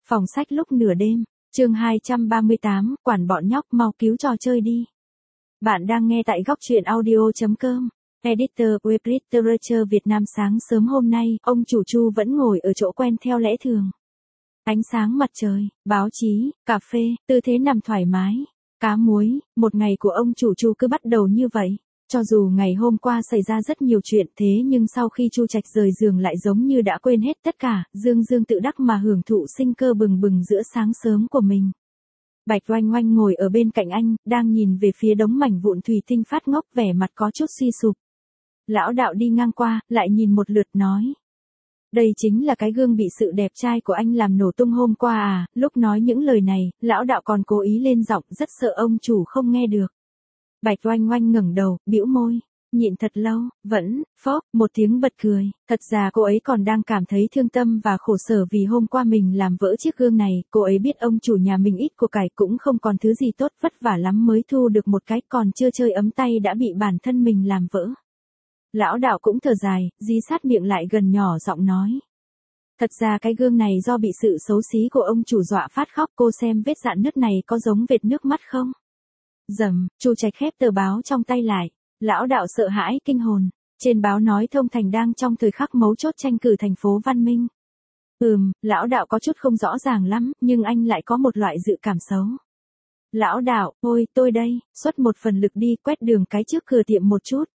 Phòng sách lúc nửa đêm, chương 238, quản bọn nhóc mau cứu trò chơi đi. Bạn đang nghe tại góc truyện audio.com. Editor Web Literature Việt Nam. Sáng sớm hôm nay, ông chủ Chu vẫn ngồi ở chỗ quen theo lẽ thường. Ánh sáng mặt trời, báo chí, cà phê, tư thế nằm thoải mái, cá muối, một ngày của ông chủ Chu cứ bắt đầu như vậy. Cho dù ngày hôm qua xảy ra rất nhiều chuyện thế nhưng sau khi Chu Trạch rời giường lại giống như đã quên hết tất cả, dương dương tự đắc mà hưởng thụ sinh cơ bừng bừng giữa sáng sớm của mình. Bạch Oanh Oanh ngồi ở bên cạnh anh, đang nhìn về phía đống mảnh vụn thủy tinh phát ngốc vẻ mặt có chút suy sụp. Lão đạo đi ngang qua, lại nhìn một lượt nói. Đây chính là cái gương bị sự đẹp trai của anh làm nổ tung hôm qua à, lúc nói những lời này, lão đạo còn cố ý lên giọng rất sợ ông chủ không nghe được. Bạch Oanh Oanh ngẩng đầu, bĩu môi, nhịn thật lâu, vẫn, phốc, một tiếng bật cười. Thật ra cô ấy còn đang cảm thấy thương tâm và khổ sở vì hôm qua mình làm vỡ chiếc gương này, cô ấy biết ông chủ nhà mình ít của cải cũng không còn thứ gì tốt, vất vả lắm mới thu được một cái, còn chưa chơi ấm tay đã bị bản thân mình làm vỡ. Lão đạo cũng thở dài, dí sát miệng lại gần nhỏ giọng nói. Thật ra cái gương này do bị sự xấu xí của ông chủ dọa phát khóc, cô xem vết rạn nứt này có giống vệt nước mắt không? Dầm, Chu Trạch khép tờ báo trong tay lại. Lão đạo sợ hãi kinh hồn. Trên báo nói Thông Thành đang trong thời khắc mấu chốt tranh cử thành phố văn minh. Lão đạo có chút không rõ ràng lắm, nhưng anh lại có một loại dự cảm xấu. Lão đạo, ôi, tôi đây, xuất một phần lực đi, quét đường cái trước cửa tiệm một chút.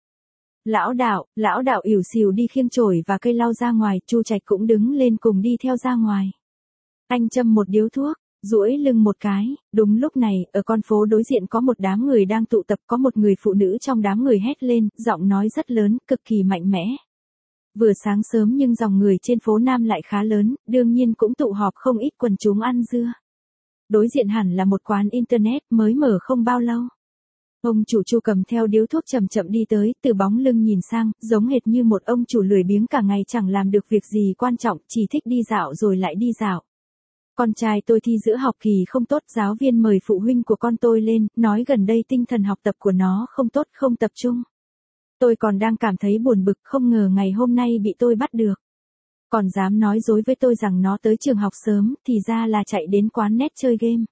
Lão đạo ỉu xìu đi khiêng chổi và cây lau ra ngoài, Chu Trạch cũng đứng lên cùng đi theo ra ngoài. Anh châm một điếu thuốc, duỗi lưng một cái, đúng lúc này, ở con phố đối diện có một đám người đang tụ tập, có một người phụ nữ trong đám người hét lên, giọng nói rất lớn, cực kỳ mạnh mẽ. Vừa sáng sớm nhưng dòng người trên phố Nam lại khá lớn, đương nhiên cũng tụ họp không ít quần chúng ăn dưa. Đối diện hẳn là một quán internet mới mở không bao lâu. Ông chủ Chu cầm theo điếu thuốc chậm chậm đi tới, từ bóng lưng nhìn sang, giống hệt như một ông chủ lười biếng cả ngày chẳng làm được việc gì quan trọng, chỉ thích đi dạo rồi lại đi dạo. Con trai tôi thi giữa học kỳ không tốt, giáo viên mời phụ huynh của con tôi lên, nói gần đây tinh thần học tập của nó không tốt, không tập trung. Tôi còn đang cảm thấy buồn bực, không ngờ ngày hôm nay bị tôi bắt được. Còn dám nói dối với tôi rằng nó tới trường học sớm, thì ra là chạy đến quán net chơi game.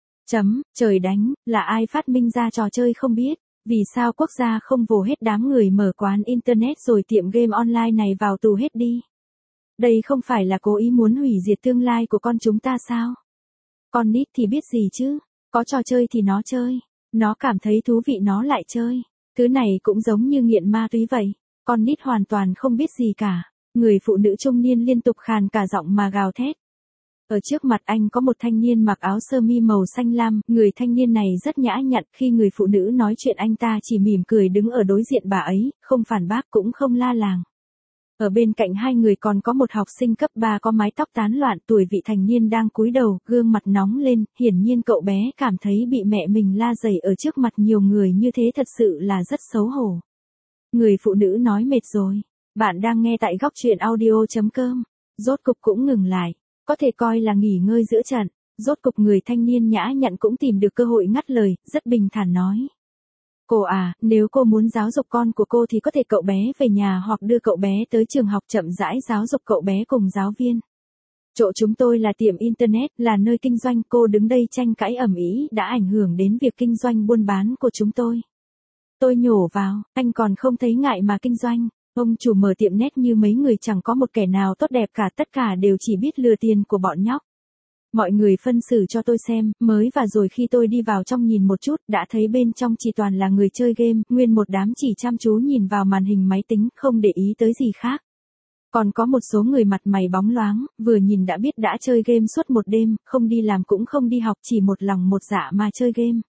Trời đánh, là ai phát minh ra trò chơi không biết, vì sao quốc gia không vồ hết đám người mở quán internet rồi tiệm game online này vào tù hết đi. Đây không phải là cố ý muốn hủy diệt tương lai của con chúng ta sao? Con nít thì biết gì chứ, có trò chơi thì nó chơi, nó cảm thấy thú vị nó lại chơi, thứ này cũng giống như nghiện ma túy vậy, con nít hoàn toàn không biết gì cả. Người phụ nữ trung niên liên tục khàn cả giọng mà gào thét. Ở trước mặt anh có một thanh niên mặc áo sơ mi màu xanh lam, người thanh niên này rất nhã nhặn, khi người phụ nữ nói chuyện anh ta chỉ mỉm cười đứng ở đối diện bà ấy, không phản bác cũng không la làng. Ở bên cạnh hai người còn có một học sinh cấp 3 có mái tóc tán loạn, tuổi vị thành niên đang cúi đầu, gương mặt nóng lên, hiển nhiên cậu bé cảm thấy bị mẹ mình la dày ở trước mặt nhiều người như thế thật sự là rất xấu hổ. Người phụ nữ nói mệt rồi. Bạn đang nghe tại góc truyện audio.com. Rốt cục cũng ngừng lại. Có thể coi là nghỉ ngơi giữa trận. Rốt cục người thanh niên nhã nhặn cũng tìm được cơ hội ngắt lời, rất bình thản nói. Cô à, nếu cô muốn giáo dục con của cô thì có thể cậu bé về nhà hoặc đưa cậu bé tới trường học chậm rãi giáo dục cậu bé cùng giáo viên. Chỗ chúng tôi là tiệm internet, là nơi kinh doanh, cô đứng đây tranh cãi ầm ĩ đã ảnh hưởng đến việc kinh doanh buôn bán của chúng tôi. Tôi nhổ vào, anh còn không thấy ngại mà kinh doanh. Ông chủ mở tiệm net như mấy người chẳng có một kẻ nào tốt đẹp cả, tất cả đều chỉ biết lừa tiền của bọn nhóc. Mọi người phân xử cho tôi xem, mới và rồi khi tôi đi vào trong nhìn một chút, đã thấy bên trong chỉ toàn là người chơi game, nguyên một đám chỉ chăm chú nhìn vào màn hình máy tính, không để ý tới gì khác. Còn có một số người mặt mày bóng loáng, vừa nhìn đã biết đã chơi game suốt một đêm, không đi làm cũng không đi học, chỉ một lòng một dạ mà chơi game.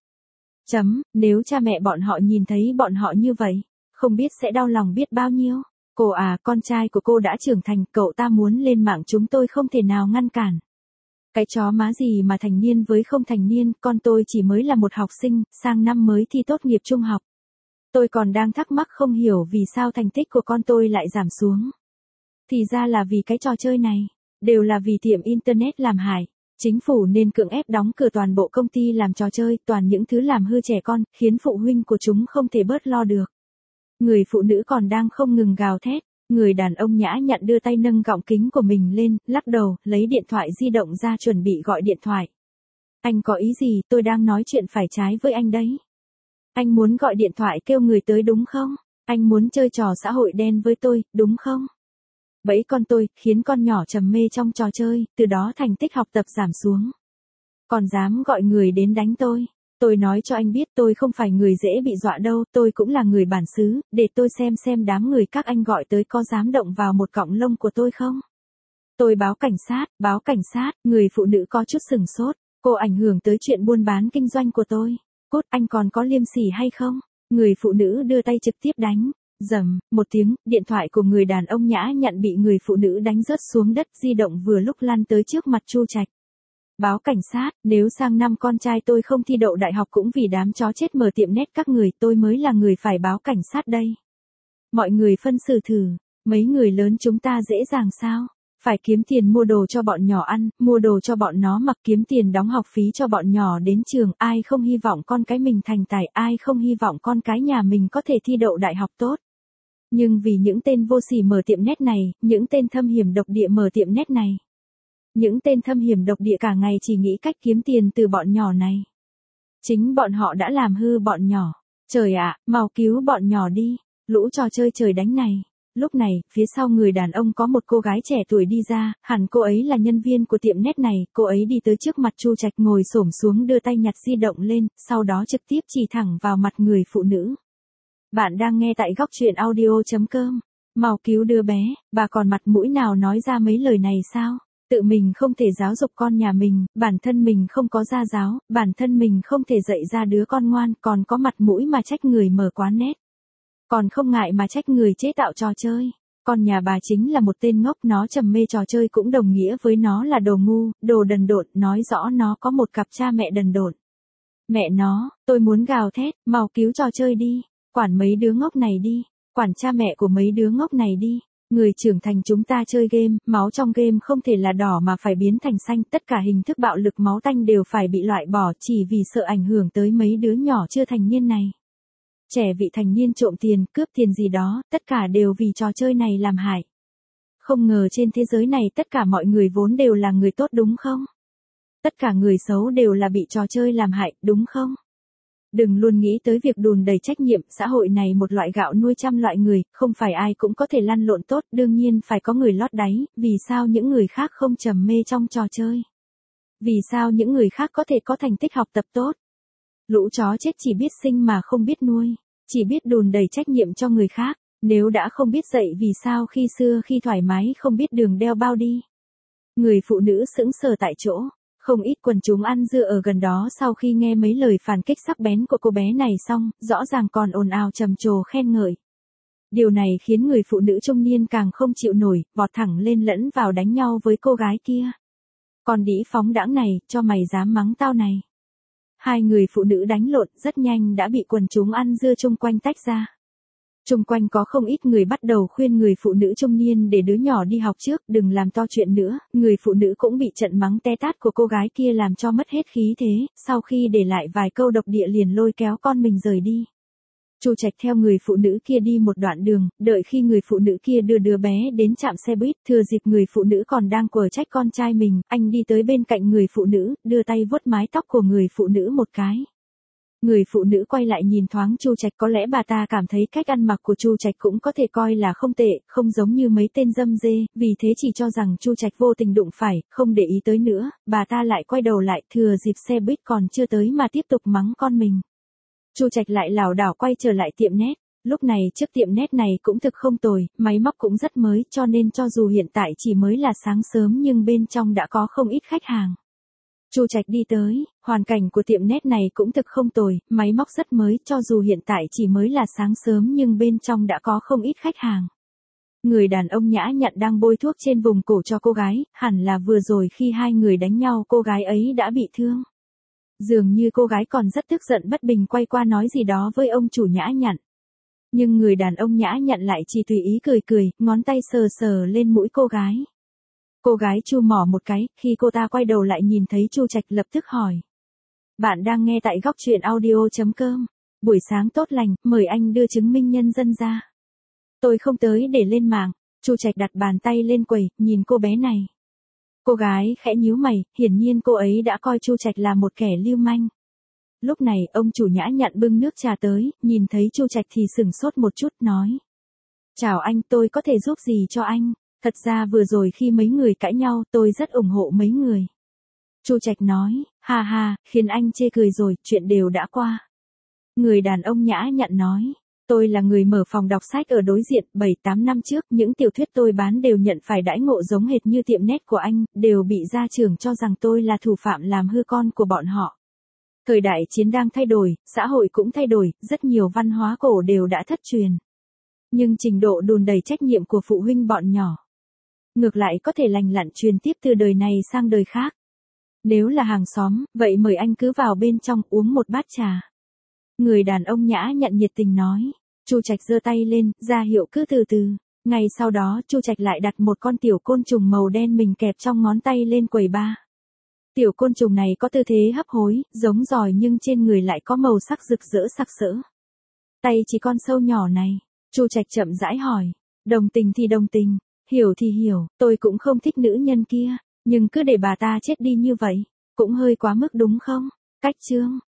Nếu cha mẹ bọn họ nhìn thấy bọn họ như vậy, không biết sẽ đau lòng biết bao nhiêu. Cô à, con trai của cô đã trưởng thành, cậu ta muốn lên mạng chúng tôi không thể nào ngăn cản. Cái chó má gì mà thành niên với không thành niên, con tôi chỉ mới là một học sinh, sang năm mới thi tốt nghiệp trung học. Tôi còn đang thắc mắc không hiểu vì sao thành tích của con tôi lại giảm xuống. Thì ra là vì cái trò chơi này, đều là vì tiệm internet làm hại. Chính phủ nên cưỡng ép đóng cửa toàn bộ công ty làm trò chơi, toàn những thứ làm hư trẻ con, khiến phụ huynh của chúng không thể bớt lo được. Người phụ nữ còn đang không ngừng gào thét, Người đàn ông nhã nhặn đưa tay nâng gọng kính của mình lên, lắc đầu, lấy điện thoại di động ra chuẩn bị gọi điện thoại. Anh có ý gì, tôi đang nói chuyện phải trái với anh đấy. Anh muốn gọi điện thoại kêu người tới đúng không? Anh muốn chơi trò xã hội đen với tôi, đúng không? Bẫy con tôi, khiến con nhỏ trầm mê trong trò chơi, từ đó thành tích học tập giảm xuống. Còn dám gọi người đến đánh tôi. Tôi nói cho anh biết tôi không phải người dễ bị dọa đâu, tôi cũng là người bản xứ, để tôi xem đám người các anh gọi tới có dám động vào một cọng lông của tôi không? Tôi báo cảnh sát, người phụ nữ có chút sừng sốt, cô ảnh hưởng tới chuyện buôn bán kinh doanh của tôi. Cút, anh còn có liêm sỉ hay không? Người phụ nữ đưa tay trực tiếp đánh. Rầm, một tiếng, điện thoại của người đàn ông nhã nhặn bị người phụ nữ đánh rớt xuống đất, di động vừa lúc lăn tới trước mặt Chu Trạch. Báo cảnh sát, nếu sang năm con trai tôi không thi đậu đại học cũng vì đám chó chết mở tiệm nét các người, tôi mới là người phải báo cảnh sát đây. Mọi người phân xử thử, mấy người lớn chúng ta dễ dàng sao? Phải kiếm tiền mua đồ cho bọn nhỏ ăn, mua đồ cho bọn nó mặc, kiếm tiền đóng học phí cho bọn nhỏ đến trường, ai không hy vọng con cái mình thành tài, ai không hy vọng con cái nhà mình có thể thi đậu đại học tốt. Nhưng vì những tên vô sỉ mở tiệm nét này, những tên thâm hiểm độc địa mở tiệm nét này. Những tên thâm hiểm độc địa cả ngày chỉ nghĩ cách kiếm tiền từ bọn nhỏ này. Chính bọn họ đã làm hư bọn nhỏ. Trời ạ, mau cứu bọn nhỏ đi, lũ trò chơi trời đánh này. Lúc này, phía sau người đàn ông có một cô gái trẻ tuổi đi ra, hẳn cô ấy là nhân viên của tiệm nét này, cô ấy đi tới trước mặt Chu Trạch ngồi xổm xuống đưa tay nhặt di động lên, sau đó trực tiếp chỉ thẳng vào mặt người phụ nữ. Bạn đang nghe tại góc truyện audio.com. Mau cứu đứa bé, bà còn mặt mũi nào nói ra mấy lời này sao? Tự mình không thể giáo dục con nhà mình, bản thân mình không có gia giáo, bản thân mình không thể dạy ra đứa con ngoan, còn có mặt mũi mà trách người mở quán nét. Còn không ngại mà trách người chế tạo trò chơi. Con nhà bà chính là một tên ngốc, nó trầm mê trò chơi cũng đồng nghĩa với nó là đồ ngu, đồ đần độn, nói rõ nó có một cặp cha mẹ đần độn. Mẹ nó, tôi muốn gào thét, mau cứu trò chơi đi, quản mấy đứa ngốc này đi, quản cha mẹ của mấy đứa ngốc này đi. Người trưởng thành chúng ta chơi game, máu trong game không thể là đỏ mà phải biến thành xanh, tất cả hình thức bạo lực máu tanh đều phải bị loại bỏ chỉ vì sợ ảnh hưởng tới mấy đứa nhỏ chưa thành niên này. Trẻ vị thành niên trộm tiền, cướp tiền gì đó, tất cả đều vì trò chơi này làm hại. Không ngờ trên thế giới này tất cả mọi người vốn đều là người tốt đúng không? Tất cả người xấu đều là bị trò chơi làm hại, đúng không? Đừng luôn nghĩ tới việc đùn đầy trách nhiệm, xã hội này một loại gạo nuôi trăm loại người, không phải ai cũng có thể lăn lộn tốt, đương nhiên phải có người lót đáy, vì sao những người khác không trầm mê trong trò chơi? Vì sao những người khác có thể có thành tích học tập tốt? Lũ chó chết chỉ biết sinh mà không biết nuôi, chỉ biết đùn đầy trách nhiệm cho người khác, nếu đã không biết dạy vì sao khi xưa khi thoải mái không biết đường đeo bao đi. Người phụ nữ sững sờ tại chỗ. Không ít quần chúng ăn dưa ở gần đó sau khi nghe mấy lời phản kích sắc bén của cô bé này xong, rõ ràng còn ồn ào trầm trồ khen ngợi. Điều này khiến người phụ nữ trung niên càng không chịu nổi, vọt thẳng lên lẫn vào đánh nhau với cô gái kia. Còn đĩ phóng đãng này, cho mày dám mắng tao này. Hai người phụ nữ đánh lộn rất nhanh đã bị quần chúng ăn dưa chung quanh tách ra. Chung quanh có không ít người bắt đầu khuyên người phụ nữ trung niên để đứa nhỏ đi học trước, đừng làm to chuyện nữa, người phụ nữ cũng bị trận mắng te tát của cô gái kia làm cho mất hết khí thế, sau khi để lại vài câu độc địa liền lôi kéo con mình rời đi. Chu Trạch theo người phụ nữ kia đi một đoạn đường, đợi khi người phụ nữ kia đưa đứa bé đến trạm xe buýt, thừa dịp người phụ nữ còn đang quở trách con trai mình, anh đi tới bên cạnh người phụ nữ, đưa tay vuốt mái tóc của người phụ nữ một cái. Người phụ nữ quay lại nhìn thoáng Chu Trạch, có lẽ bà ta cảm thấy cách ăn mặc của Chu Trạch cũng có thể coi là không tệ, không giống như mấy tên dâm dê, vì thế chỉ cho rằng Chu Trạch vô tình đụng phải, không để ý tới nữa, bà ta lại quay đầu lại, thừa dịp xe buýt còn chưa tới mà tiếp tục mắng con mình. Chu Trạch lại lảo đảo quay trở lại tiệm nét, lúc này trước tiệm nét này cũng thực không tồi, máy móc cũng rất mới, cho nên cho dù hiện tại chỉ mới là sáng sớm nhưng bên trong đã có không ít khách hàng. Chu Trạch đi tới, hoàn cảnh của tiệm nét này cũng thực không tồi, máy móc rất mới, cho dù hiện tại chỉ mới là sáng sớm nhưng bên trong đã có không ít khách hàng. Người đàn ông nhã nhặn đang bôi thuốc trên vùng cổ cho cô gái, hẳn là vừa rồi khi hai người đánh nhau cô gái ấy đã bị thương. Dường như cô gái còn rất tức giận bất bình quay qua nói gì đó với ông chủ nhã nhặn. Nhưng người đàn ông nhã nhặn lại chỉ tùy ý cười cười, ngón tay sờ sờ lên mũi cô gái. Cô gái chu mỏ một cái, khi cô ta quay đầu lại nhìn thấy Chu Trạch lập tức hỏi. Bạn đang nghe tại góc truyện audio.com. Buổi sáng tốt lành, mời anh đưa chứng minh nhân dân ra. Tôi không tới để lên mạng. Chu Trạch đặt bàn tay lên quầy, nhìn cô bé này. Cô gái khẽ nhíu mày, hiển nhiên cô ấy đã coi Chu Trạch là một kẻ lưu manh. Lúc này, ông chủ nhã nhặn bưng nước trà tới, nhìn thấy Chu Trạch thì sửng sốt một chút, nói. Chào anh, tôi có thể giúp gì cho anh? Thật ra vừa rồi khi mấy người cãi nhau, tôi rất ủng hộ mấy người. Chu Trạch nói, ha ha, khiến anh chê cười rồi, chuyện đều đã qua. Người đàn ông nhã nhặn nói, tôi là người mở phòng đọc sách ở đối diện, 7-8 năm trước, những tiểu thuyết tôi bán đều nhận phải đãi ngộ giống hệt như tiệm net của anh, đều bị gia trưởng cho rằng tôi là thủ phạm làm hư con của bọn họ. Thời đại chiến đang thay đổi, xã hội cũng thay đổi, rất nhiều văn hóa cổ đều đã thất truyền. Nhưng trình độ đùn đẩy trách nhiệm của phụ huynh bọn nhỏ, ngược lại có thể lành lặn truyền tiếp từ đời này sang đời khác. Nếu là hàng xóm, vậy mời anh cứ vào bên trong uống một bát trà. Người đàn ông nhã nhặn nhiệt tình nói. Chu Trạch giơ tay lên, ra hiệu cứ từ từ. Ngay sau đó, Chu Trạch lại đặt một con tiểu côn trùng màu đen mình kẹp trong ngón tay lên quầy bar. Tiểu côn trùng này có tư thế hấp hối, giống giòi nhưng trên người lại có màu sắc rực rỡ sặc sỡ. Tay chỉ con sâu nhỏ này. Chu Trạch chậm rãi hỏi. Đồng tình thì đồng tình, hiểu thì hiểu, tôi cũng không thích nữ nhân kia, nhưng cứ để bà ta chết đi như vậy, cũng hơi quá mức đúng không? Cách chương.